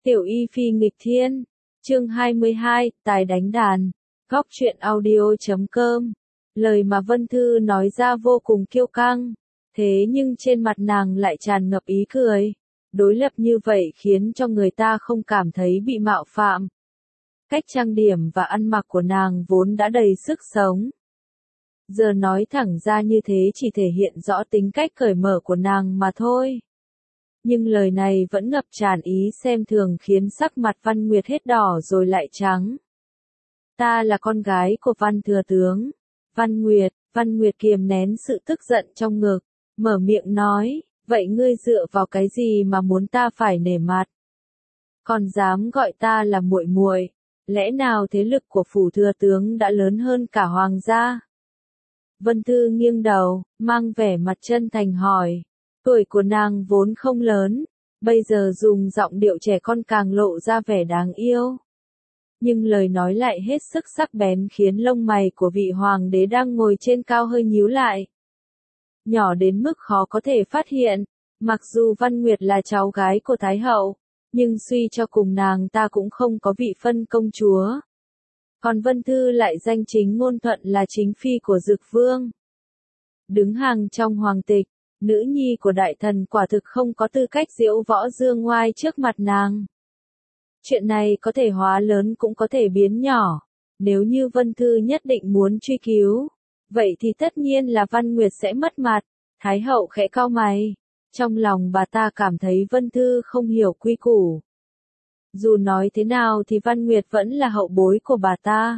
Tiểu Y Phi nghịch thiên, chương 22, tài đánh đàn, góc truyện audio.com. Lời mà Vân Thư nói ra vô cùng kiêu căng, thế nhưng trên mặt nàng lại tràn ngập ý cười. Đối lập như vậy khiến cho người ta không cảm thấy bị mạo phạm. Cách trang điểm và ăn mặc của nàng vốn đã đầy sức sống. Giờ nói thẳng ra như thế chỉ thể hiện rõ tính cách cởi mở của nàng mà thôi. Nhưng lời này vẫn ngập tràn ý xem thường khiến sắc mặt Văn Nguyệt hết đỏ rồi lại trắng. Ta là con gái của Văn thừa tướng. Văn Nguyệt kiềm nén sự tức giận trong ngực, mở miệng nói, vậy ngươi dựa vào cái gì mà muốn ta phải nể mặt? Còn dám gọi ta là muội muội, lẽ nào thế lực của phủ thừa tướng đã lớn hơn cả hoàng gia? Vân Thư nghiêng đầu, mang vẻ mặt chân thành hỏi. Tuổi của nàng vốn không lớn, bây giờ dùng giọng điệu trẻ con càng lộ ra vẻ đáng yêu. Nhưng lời nói lại hết sức sắc bén khiến lông mày của vị hoàng đế đang ngồi trên cao hơi nhíu lại. Nhỏ đến mức khó có thể phát hiện, mặc dù Văn Nguyệt là cháu gái của Thái hậu, nhưng suy cho cùng nàng ta cũng không có vị phân công chúa. Còn Vân Thư lại danh chính ngôn thuận là chính phi của Dực Vương. Đứng hàng trong hoàng tịch, nữ nhi của đại thần quả thực không có tư cách diễu võ dương ngoai trước mặt nàng. Chuyện này có thể hóa lớn cũng có thể biến nhỏ. Nếu như Vân Thư nhất định muốn truy cứu, vậy thì tất nhiên là Văn Nguyệt sẽ mất mặt. Thái hậu khẽ cau mày. Trong lòng bà ta cảm thấy Vân Thư không hiểu quy củ. Dù nói thế nào thì Văn Nguyệt vẫn là hậu bối của bà ta.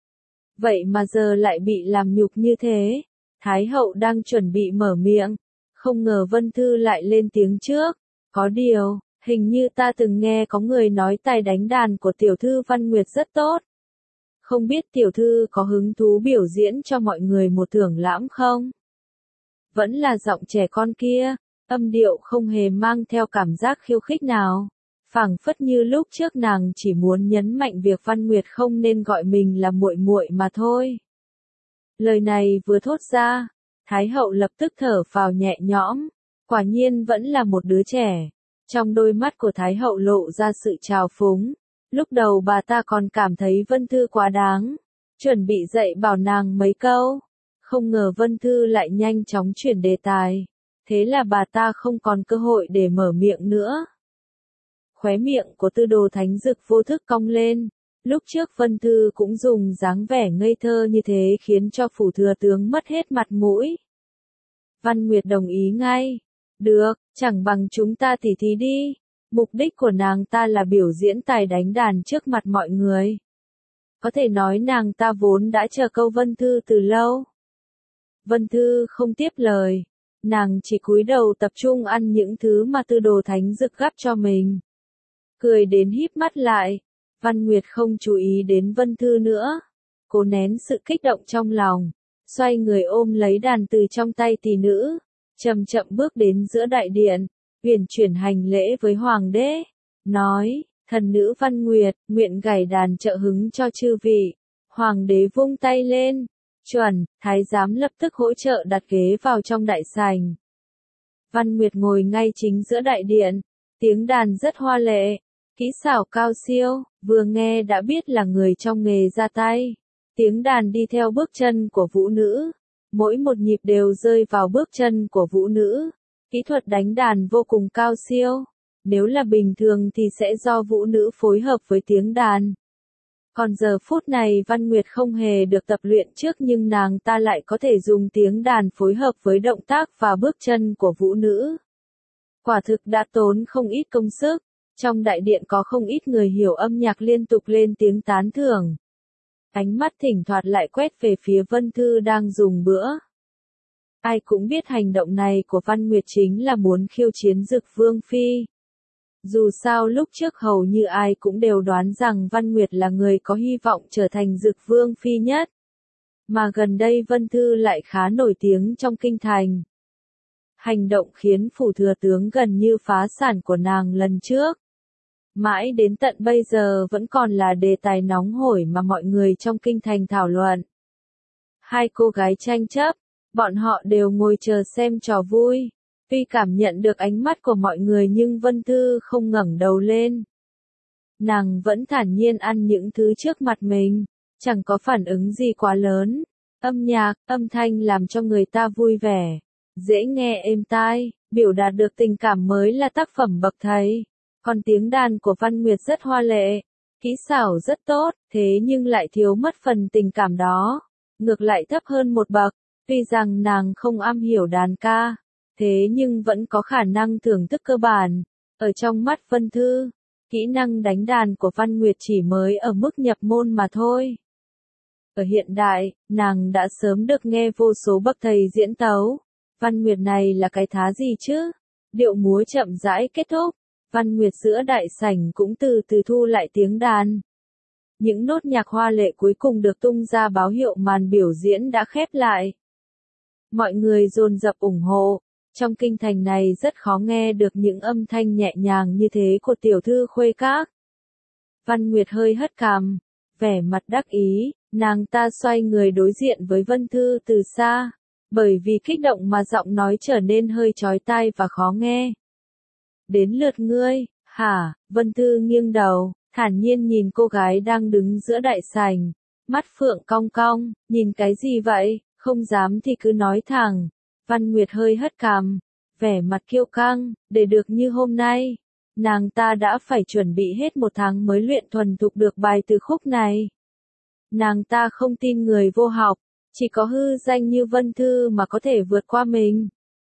Vậy mà giờ lại bị làm nhục như thế. Thái hậu đang chuẩn bị mở miệng. Không ngờ Vân Thư lại lên tiếng trước. Có điều, hình như ta từng nghe có người nói tài đánh đàn của tiểu thư Văn Nguyệt rất tốt. Không biết tiểu thư có hứng thú biểu diễn cho mọi người một thưởng lãm không? Vẫn là giọng trẻ con kia, âm điệu không hề mang theo cảm giác khiêu khích nào. Phảng phất như lúc trước nàng chỉ muốn nhấn mạnh việc Văn Nguyệt không nên gọi mình là muội muội mà thôi. Lời này vừa thốt ra, Thái hậu lập tức thở phào nhẹ nhõm, quả nhiên vẫn là một đứa trẻ. Trong đôi mắt của Thái hậu lộ ra sự trào phúng. Lúc đầu bà ta còn cảm thấy Vân Thư quá đáng, chuẩn bị dạy bảo nàng mấy câu. Không ngờ Vân Thư lại nhanh chóng chuyển đề tài. Thế là bà ta không còn cơ hội để mở miệng nữa. Khóe miệng của Tư Đồ Thánh Dực vô thức cong lên. Lúc trước Vân Thư cũng dùng dáng vẻ ngây thơ như thế khiến cho phủ thừa tướng mất hết mặt mũi. Văn Nguyệt đồng ý ngay. Được, chẳng bằng chúng ta tỉ thí đi. Mục đích của nàng ta là biểu diễn tài đánh đàn trước mặt mọi người. Có thể nói nàng ta vốn đã chờ câu Vân Thư từ lâu. Vân Thư không tiếp lời. Nàng chỉ cúi đầu tập trung ăn những thứ mà Tư Đồ Thánh Dực gắp cho mình. Cười đến híp mắt lại. Văn Nguyệt không chú ý đến Vân Thư nữa. Cố nén sự kích động trong lòng. Xoay người ôm lấy đàn từ trong tay tỷ nữ. Chậm chậm bước đến giữa đại điện. Uyển chuyển hành lễ với hoàng đế. Nói, thần nữ Văn Nguyệt, nguyện gảy đàn trợ hứng cho chư vị. Hoàng đế vung tay lên. Chuẩn, thái giám lập tức hỗ trợ đặt ghế vào trong đại sảnh. Văn Nguyệt ngồi ngay chính giữa đại điện. Tiếng đàn rất hoa lệ. Kỹ xảo cao siêu, vừa nghe đã biết là người trong nghề ra tay. Tiếng đàn đi theo bước chân của vũ nữ. Mỗi một nhịp đều rơi vào bước chân của vũ nữ. Kỹ thuật đánh đàn vô cùng cao siêu. Nếu là bình thường thì sẽ do vũ nữ phối hợp với tiếng đàn. Còn giờ phút này Văn Nguyệt không hề được tập luyện trước nhưng nàng ta lại có thể dùng tiếng đàn phối hợp với động tác và bước chân của vũ nữ. Quả thực đã tốn không ít công sức. Trong đại điện có không ít người hiểu âm nhạc liên tục lên tiếng tán thưởng. Ánh mắt thỉnh thoảng lại quét về phía Vân Thư đang dùng bữa. Ai cũng biết hành động này của Văn Nguyệt chính là muốn khiêu chiến Dực Vương Phi. Dù sao lúc trước hầu như ai cũng đều đoán rằng Văn Nguyệt là người có hy vọng trở thành Dực Vương Phi nhất. Mà gần đây Vân Thư lại khá nổi tiếng trong kinh thành. Hành động khiến phủ thừa tướng gần như phá sản của nàng lần trước. Mãi đến tận bây giờ vẫn còn là đề tài nóng hổi mà mọi người trong kinh thành thảo luận. Hai cô gái tranh chấp, bọn họ đều ngồi chờ xem trò vui. Tuy cảm nhận được ánh mắt của mọi người nhưng Vân Thư không ngẩng đầu lên. nàng vẫn thản nhiên ăn những thứ trước mặt mình, chẳng có phản ứng gì quá lớn. Âm nhạc, âm thanh làm cho người ta vui vẻ, dễ nghe êm tai, biểu đạt được tình cảm mới là tác phẩm bậc thầy. Còn tiếng đàn của Văn Nguyệt rất hoa lệ, kỹ xảo rất tốt, thế nhưng lại thiếu mất phần tình cảm đó, ngược lại thấp hơn một bậc. Tuy rằng nàng không am hiểu đàn ca, thế nhưng vẫn có khả năng thưởng thức cơ bản. Ở trong mắt Vân Thư, kỹ năng đánh đàn của Văn Nguyệt chỉ mới ở mức nhập môn mà thôi. Ở hiện đại, nàng đã sớm được nghe vô số bậc thầy diễn tấu. Văn Nguyệt này là cái thá gì chứ? Điệu múa chậm rãi kết thúc, Văn Nguyệt giữa đại sảnh cũng từ từ thu lại tiếng đàn. Những nốt nhạc hoa lệ cuối cùng được tung ra báo hiệu màn biểu diễn đã khép lại. Mọi người dồn dập ủng hộ. Trong kinh thành này rất khó nghe được những âm thanh nhẹ nhàng như thế của tiểu thư Khuê Các. Văn Nguyệt hơi hất cằm, vẻ mặt đắc ý, nàng ta xoay người đối diện với Vân Thư từ xa, bởi vì kích động mà giọng nói trở nên hơi chói tai và khó nghe. Đến lượt ngươi, hả? Vân Thư nghiêng đầu, thản nhiên nhìn cô gái đang đứng giữa đại sảnh, mắt phượng cong cong, nhìn cái gì vậy, không dám thì cứ nói thẳng. Văn Nguyệt hơi hất cằm, vẻ mặt kiêu căng, để được như hôm nay, nàng ta đã phải chuẩn bị hết 1 tháng mới luyện thuần thục được bài từ khúc này. Nàng ta không tin người vô học, chỉ có hư danh như Vân Thư mà có thể vượt qua mình.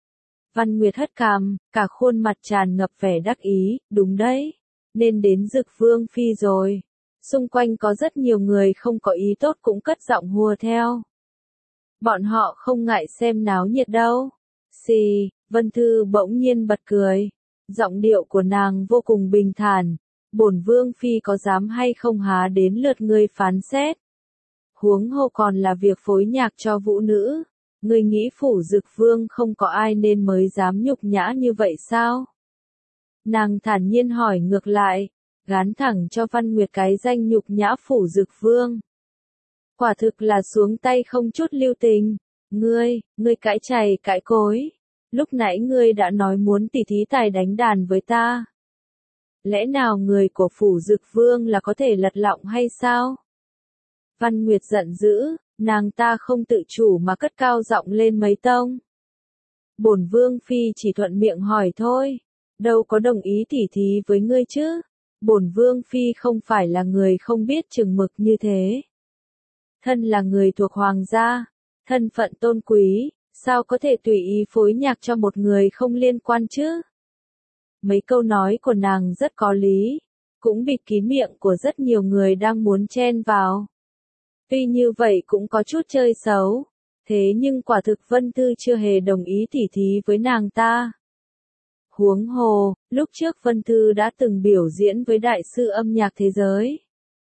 Văn Nguyệt hất cằm, cả khuôn mặt tràn ngập vẻ đắc ý, đúng đấy, nên đến Dực Vương Phi rồi. Xung quanh có rất nhiều người không có ý tốt cũng cất giọng hùa theo. Bọn họ không ngại xem náo nhiệt đâu. Xì, Vân Thư bỗng nhiên bật cười. Giọng điệu của nàng vô cùng bình thản. Bổn Vương Phi có dám hay không há đến lượt ngươi phán xét. Huống hồ còn là việc phối nhạc cho vũ nữ. Ngươi nghĩ phủ Dực Vương không có ai nên mới dám nhục nhã như vậy sao? Nàng thản nhiên hỏi ngược lại, gán thẳng cho Văn Nguyệt cái danh nhục nhã phủ Dực Vương. Quả thực là xuống tay không chút lưu tình. Ngươi cãi chày cãi cối. Lúc nãy ngươi đã nói muốn tỉ thí tài đánh đàn với ta. Lẽ nào người của phủ Dực Vương là có thể lật lọng hay sao? Văn Nguyệt giận dữ, nàng ta không tự chủ mà cất cao giọng lên mấy tông. Bổn Vương Phi chỉ thuận miệng hỏi thôi, đâu có đồng ý tỉ thí với ngươi chứ. Bổn Vương Phi không phải là người không biết chừng mực như thế. Thân là người thuộc hoàng gia, thân phận tôn quý, sao có thể tùy ý phối nhạc cho một người không liên quan chứ? Mấy câu nói của nàng rất có lý, cũng bịt kín miệng của rất nhiều người đang muốn chen vào. Tuy như vậy cũng có chút chơi xấu, thế nhưng quả thực Vân Thư chưa hề đồng ý tỉ thí với nàng ta. Huống hồ, lúc trước Vân Thư đã từng biểu diễn với đại sư âm nhạc thế giới.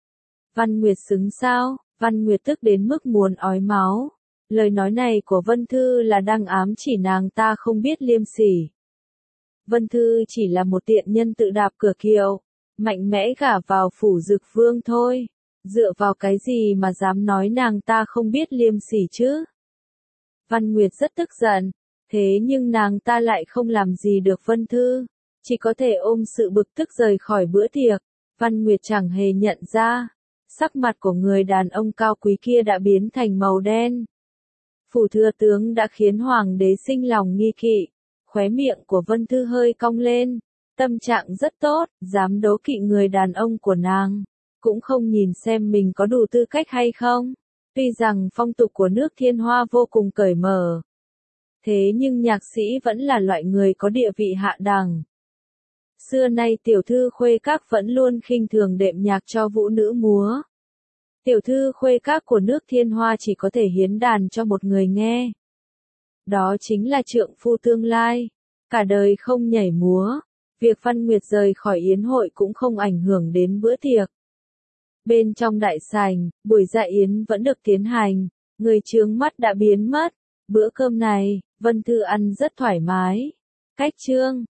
Văn Nguyệt xứng sao? Văn Nguyệt tức đến mức muốn ói máu. Lời nói này của Vân Thư là đang ám chỉ nàng ta không biết liêm sỉ. Vân Thư chỉ là một tiện nhân tự đạp cửa kiệu, mạnh mẽ gả vào phủ Dực Vương thôi. Dựa vào cái gì mà dám nói nàng ta không biết liêm sỉ chứ? Văn Nguyệt rất tức giận, thế nhưng nàng ta lại không làm gì được Vân Thư, chỉ có thể ôm sự bực tức rời khỏi bữa tiệc. Văn Nguyệt chẳng hề nhận ra, sắc mặt của người đàn ông cao quý kia đã biến thành màu đen. Phủ thừa tướng đã khiến hoàng đế sinh lòng nghi kỵ, khóe miệng của Vân Thư hơi cong lên, tâm trạng rất tốt, dám đố kỵ người đàn ông của nàng, cũng không nhìn xem mình có đủ tư cách hay không. Tuy rằng phong tục của nước Thiên Hoa vô cùng cởi mở, thế nhưng nhạc sĩ vẫn là loại người có địa vị hạ đẳng. Xưa nay tiểu thư Khuê Các vẫn luôn khinh thường đệm nhạc cho vũ nữ múa. Tiểu thư Khuê Các của nước Thiên Hoa chỉ có thể hiến đàn cho một người nghe. Đó chính là trượng phu tương lai, cả đời không nhảy múa. Việc Văn Nguyệt rời khỏi yến hội cũng không ảnh hưởng đến bữa tiệc. Bên trong đại sảnh, buổi dạ yến vẫn được tiến hành, người chướng mắt đã biến mất. Bữa cơm này, Vân Thư ăn rất thoải mái. Cách chương